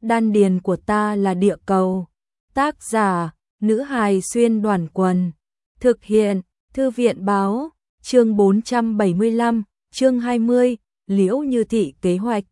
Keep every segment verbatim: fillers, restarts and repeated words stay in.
Đan điền của ta là địa cầu. Tác giả, nữ hài xuyên đoàn quần. Thực hiện, thư viện báo, chương bốn trăm bảy mươi lăm, chương hai mươi, Liễu Như Thị kế hoạch.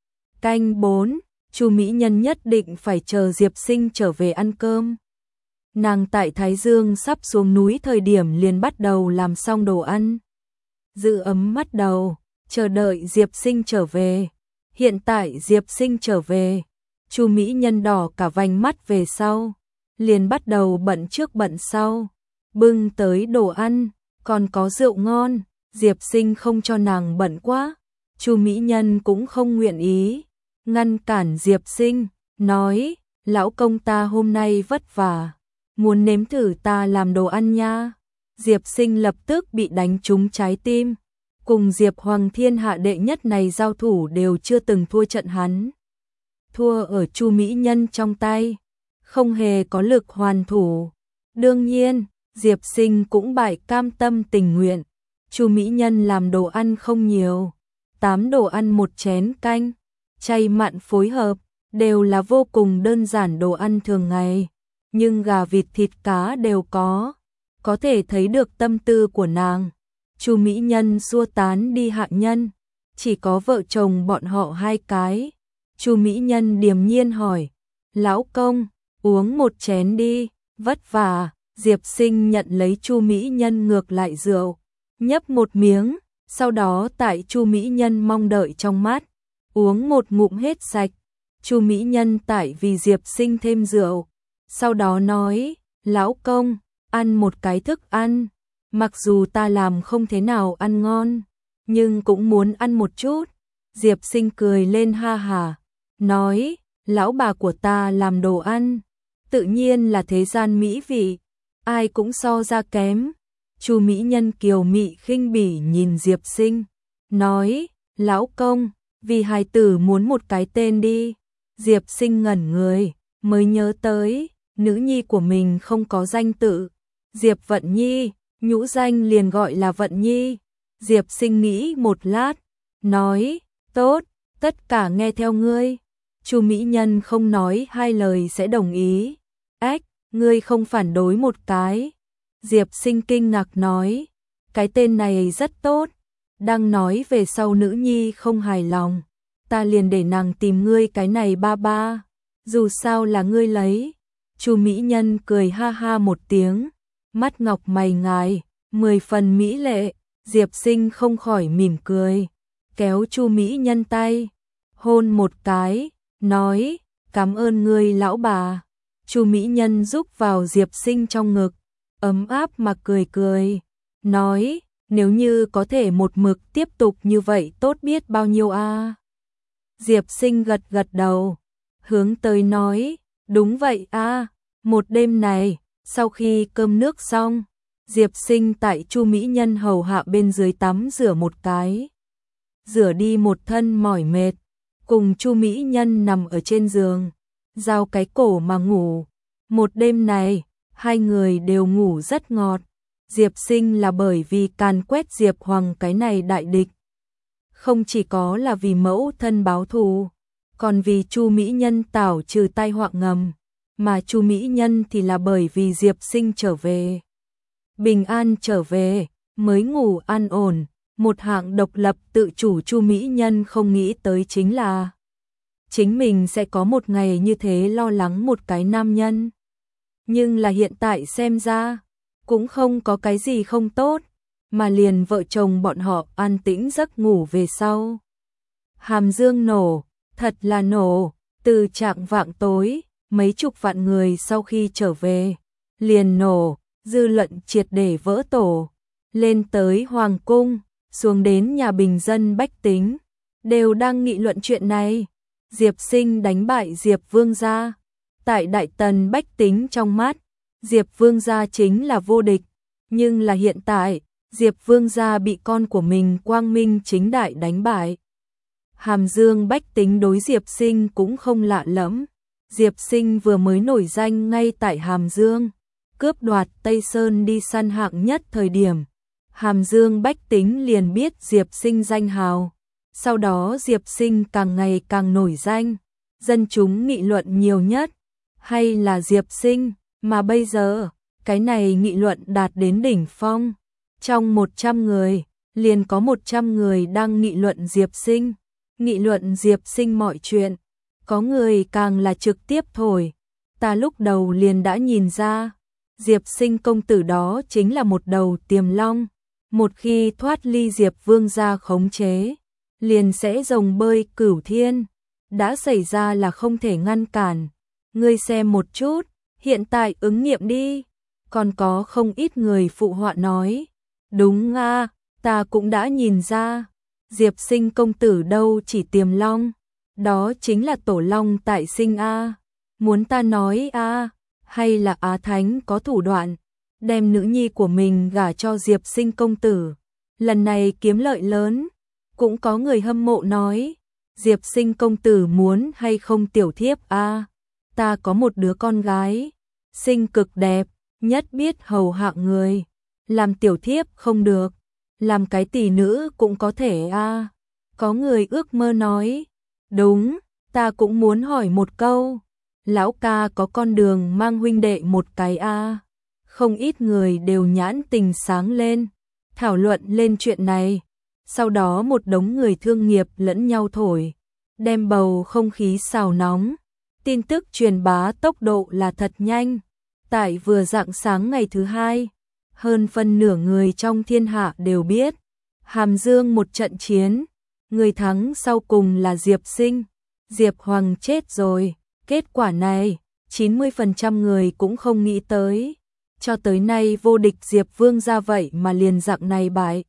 Canh bốn, Chu Mỹ Nhân nhất định phải chờ Diệp Sinh trở về ăn cơm. Nàng tại Thái Dương sắp xuống núi thời điểm liền bắt đầu làm xong đồ ăn. Giữ ấm bắt đầu, chờ đợi Diệp Sinh trở về. Hiện tại Diệp Sinh trở về, Chu Mỹ Nhân đỏ cả vành mắt về sau, liền bắt đầu bận trước bận sau, bưng tới đồ ăn, còn có rượu ngon, Diệp Sinh không cho nàng bận quá, Chu Mỹ Nhân cũng không nguyện ý, ngăn cản Diệp Sinh, nói, lão công ta hôm nay vất vả, muốn nếm thử ta làm đồ ăn nha. Diệp Sinh lập tức bị đánh trúng trái tim, cùng Diệp Hoàng thiên hạ đệ nhất này giao thủ đều chưa từng thua trận hắn. Thua ở Chu Mỹ Nhân trong tay, không hề có lực hoàn thủ. Đương nhiên, Diệp Sinh cũng bại cam tâm tình nguyện. Chu Mỹ Nhân làm đồ ăn không nhiều, tám đồ ăn một chén canh, chay mặn phối hợp, đều là vô cùng đơn giản đồ ăn thường ngày, nhưng gà vịt thịt cá đều có, có thể thấy được tâm tư của nàng. Chu Mỹ Nhân xua tán đi hạ nhân, chỉ có vợ chồng bọn họ hai cái. Chu Mỹ Nhân điềm nhiên hỏi, lão công, uống một chén đi, vất vả. Diệp Sinh nhận lấy Chu Mỹ Nhân ngược lại rượu, nhấp một miếng, sau đó tại Chu Mỹ Nhân mong đợi trong mắt, uống một ngụm hết sạch. Chu Mỹ Nhân tại vì Diệp Sinh thêm rượu, sau đó nói, lão công, ăn một cái thức ăn, mặc dù ta làm không thế nào ăn ngon, nhưng cũng muốn ăn một chút. Diệp Sinh cười lên ha hả, nói, lão bà của ta làm đồ ăn, tự nhiên là thế gian mỹ vị, ai cũng so ra kém. Chu Mỹ Nhân kiều mị khinh bỉ nhìn Diệp Sinh, nói, lão công, vì hài tử muốn một cái tên đi. Diệp Sinh ngẩn người, mới nhớ tới, nữ nhi của mình không có danh tự. Diệp Vận Nhi, nhũ danh liền gọi là Vận Nhi. Diệp Sinh nghĩ một lát, nói, tốt, tất cả nghe theo ngươi. Chu Mỹ Nhân không nói hai lời sẽ đồng ý. Ách, ngươi không phản đối một cái. Diệp Sinh kinh ngạc nói, cái tên này rất tốt, đang nói về sau nữ nhi không hài lòng, ta liền để nàng tìm ngươi cái này ba ba, dù sao là ngươi lấy. Chu Mỹ Nhân cười ha ha một tiếng, mắt ngọc mày ngài, mười phần mỹ lệ. Diệp Sinh không khỏi mỉm cười, kéo Chu Mỹ Nhân tay, hôn một cái, nói, cảm ơn ngươi lão bà. Chu Mỹ Nhân rúc vào Diệp Sinh trong ngực, ấm áp mà cười cười, nói, nếu như có thể một mực tiếp tục như vậy tốt biết bao nhiêu a. À. Diệp Sinh gật gật đầu, hướng tới nói, đúng vậy a. À. Một đêm này, sau khi cơm nước xong, Diệp Sinh tại Chu Mỹ Nhân hầu hạ bên dưới tắm rửa một cái, rửa đi một thân mỏi mệt, cùng Chu Mỹ Nhân nằm ở trên giường, giao cái cổ mà ngủ. Một đêm này, hai người đều ngủ rất ngọt. Diệp Sinh là bởi vì càn quét Diệp Hoàng cái này đại địch, không chỉ có là vì mẫu thân báo thù, còn vì Chu Mỹ Nhân tảo trừ tai họa ngầm, mà Chu Mỹ Nhân thì là bởi vì Diệp Sinh trở về, bình an trở về, mới ngủ an ổn. Một hạng độc lập tự chủ Chu Mỹ Nhân không nghĩ tới chính là chính mình sẽ có một ngày như thế lo lắng một cái nam nhân. Nhưng là hiện tại xem ra, cũng không có cái gì không tốt, mà liền vợ chồng bọn họ an tĩnh giấc ngủ về sau. Hàm Dương nổ, thật là nổ, từ trạng vạng tối, mấy chục vạn người sau khi trở về, liền nổ, dư luận triệt để vỡ tổ, lên tới Hoàng cung, xuống đến nhà bình dân bách tính, đều đang nghị luận chuyện này. Diệp Sinh đánh bại Diệp Vương gia. Tại đại tần bách tính trong mắt, Diệp Vương gia chính là vô địch, nhưng là hiện tại, Diệp Vương gia bị con của mình quang minh chính đại đánh bại. Hàm Dương bách tính đối Diệp Sinh cũng không lạ lẫm. Diệp Sinh vừa mới nổi danh ngay tại Hàm Dương, cướp đoạt Tây Sơn đi săn hạng nhất thời điểm. Hàm Dương bách tính liền biết Diệp Sinh danh hào. Sau đó Diệp Sinh càng ngày càng nổi danh. dân chúng nghị luận nhiều nhất, hay là Diệp Sinh, mà bây giờ, cái này nghị luận đạt đến đỉnh phong. Trong một trăm người, liền có một trăm người đang nghị luận Diệp Sinh, nghị luận Diệp Sinh mọi chuyện, có người càng là trực tiếp thổi. Ta lúc đầu liền đã nhìn ra, Diệp Sinh công tử đó chính là một đầu tiềm long, một khi thoát ly Diệp Vương gia khống chế, liền sẽ rồng bơi cửu thiên, đã xảy ra là không thể ngăn cản. Ngươi xem một chút, hiện tại ứng nghiệm đi. Còn có không ít người phụ họa nói, đúng a, ta cũng đã nhìn ra, Diệp Sinh công tử đâu chỉ tiềm long, đó chính là tổ long tại sinh a. Muốn ta nói a, hay là Á Thánh có thủ đoạn, đem nữ nhi của mình gả cho Diệp Sinh công tử, lần này kiếm lợi lớn. Cũng có người hâm mộ nói, Diệp Sinh công tử muốn hay không tiểu thiếp a, ta có một đứa con gái, xinh cực đẹp, nhất biết hầu hạ người, làm tiểu thiếp không được, làm cái tỷ nữ cũng có thể a. Có người ước mơ nói, đúng, ta cũng muốn hỏi một câu, lão ca có con đường mang huynh đệ một cái a. Không ít người đều nhãn tình sáng lên, thảo luận lên chuyện này. Sau đó một đống người thương nghiệp lẫn nhau thổi, đem bầu không khí xào nóng. Tin tức truyền bá tốc độ là thật nhanh. Tại vừa rạng sáng ngày thứ hai, hơn phân nửa người trong thiên hạ đều biết, Hàm Dương một trận chiến, người thắng sau cùng là Diệp Sinh. Diệp Hoàng chết rồi, kết quả này, chín mươi phần trăm người cũng không nghĩ tới. Cho tới nay vô địch Diệp Vương ra vậy mà liền dạng này bại.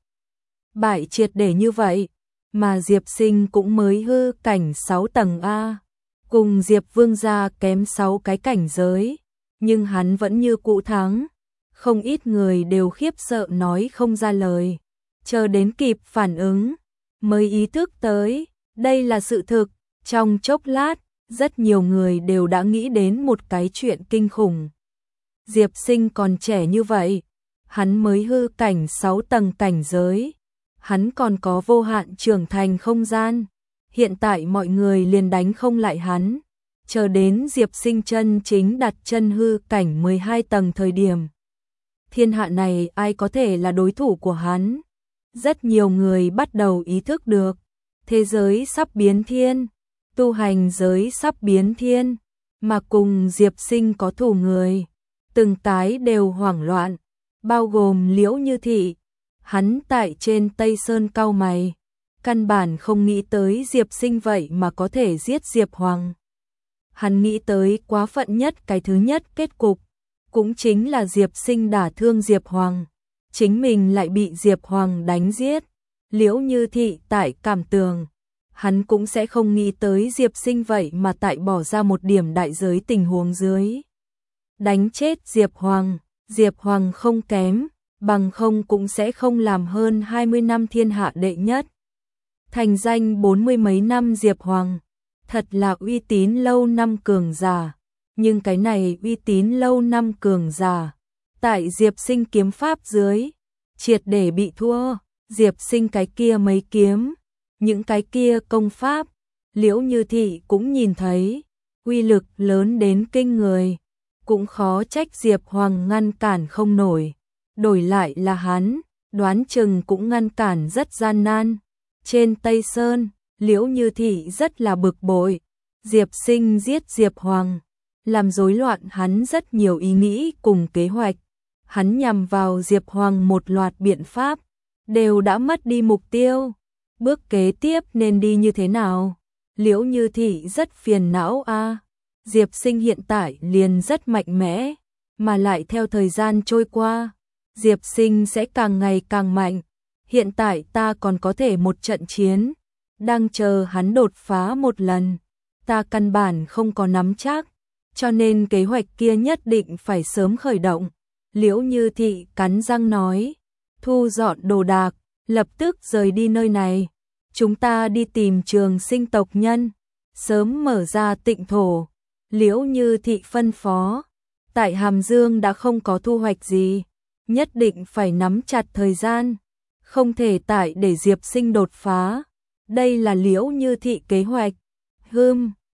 Bại triệt để như vậy, mà Diệp Sinh cũng mới hư cảnh sáu tầng A, cùng Diệp Vương gia kém sáu cái cảnh giới, nhưng hắn vẫn như cũ thắng. Không ít người đều khiếp sợ nói không ra lời, chờ đến kịp phản ứng, mới ý thức tới, đây là sự thực. Trong chốc lát, rất nhiều người đều đã nghĩ đến một cái chuyện kinh khủng. Diệp Sinh còn trẻ như vậy, hắn mới hư cảnh sáu tầng cảnh giới. Hắn còn có vô hạn trưởng thành không gian, hiện tại mọi người liền đánh không lại hắn, chờ đến Diệp Sinh chân chính đặt chân hư cảnh mười hai tầng thời điểm. Thiên hạ này ai có thể là đối thủ của hắn? Rất nhiều người bắt đầu ý thức được, thế giới sắp biến thiên, tu hành giới sắp biến thiên, mà cùng Diệp Sinh có thù người, từng cái đều hoảng loạn, bao gồm Liễu Như Thị. Hắn tại trên Tây Sơn cau mày, căn bản không nghĩ tới Diệp Sinh vậy mà có thể giết Diệp Hoàng. Hắn nghĩ tới quá phận nhất cái thứ nhất kết cục, cũng chính là Diệp Sinh đả thương Diệp Hoàng, chính mình lại bị Diệp Hoàng đánh giết. Liễu Như Thị tại cảm tường, hắn cũng sẽ không nghĩ tới Diệp Sinh vậy mà tại bỏ ra một điểm đại giới tình huống dưới. Đánh chết Diệp Hoàng, Diệp Hoàng không kém, bằng không cũng sẽ không làm hơn hai mươi năm thiên hạ đệ nhất. Thành danh bốn mươi mấy năm Diệp Hoàng, thật là uy tín lâu năm cường giả, nhưng cái này uy tín lâu năm cường giả, tại Diệp Sinh kiếm pháp dưới, triệt để bị thua. Diệp Sinh cái kia mấy kiếm, những cái kia công pháp, Liễu Như Thị cũng nhìn thấy, uy lực lớn đến kinh người, cũng khó trách Diệp Hoàng ngăn cản không nổi. Đổi lại là hắn, đoán chừng cũng ngăn cản rất gian nan. Trên Tây Sơn, Liễu Như Thị rất là bực bội. Diệp Sinh giết Diệp Hoàng, làm rối loạn hắn rất nhiều ý nghĩ cùng kế hoạch. Hắn nhằm vào Diệp Hoàng một loạt biện pháp, đều đã mất đi mục tiêu. Bước kế tiếp nên đi như thế nào? Liễu Như Thị rất phiền não a. Diệp Sinh hiện tại liền rất mạnh mẽ, mà lại theo thời gian trôi qua, Diệp Sinh sẽ càng ngày càng mạnh. Hiện tại ta còn có thể một trận chiến, đang chờ hắn đột phá một lần. Ta căn bản không có nắm chắc, cho nên kế hoạch kia nhất định phải sớm khởi động. Liễu Như Thị cắn răng nói, thu dọn đồ đạc, lập tức rời đi nơi này. Chúng ta đi tìm Trường Sinh tộc nhân, sớm mở ra tịnh thổ. Liễu Như Thị phân phó, tại Hàm Dương đã không có thu hoạch gì, nhất định phải nắm chặt thời gian, không thể tại để Diệp Sinh đột phá. Đây là Liễu Như Thị kế hoạch. Hừm,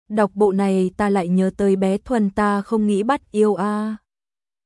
Đọc bộ này ta lại nhớ tới bé Thuần, ta không nghĩ bắt yêu a.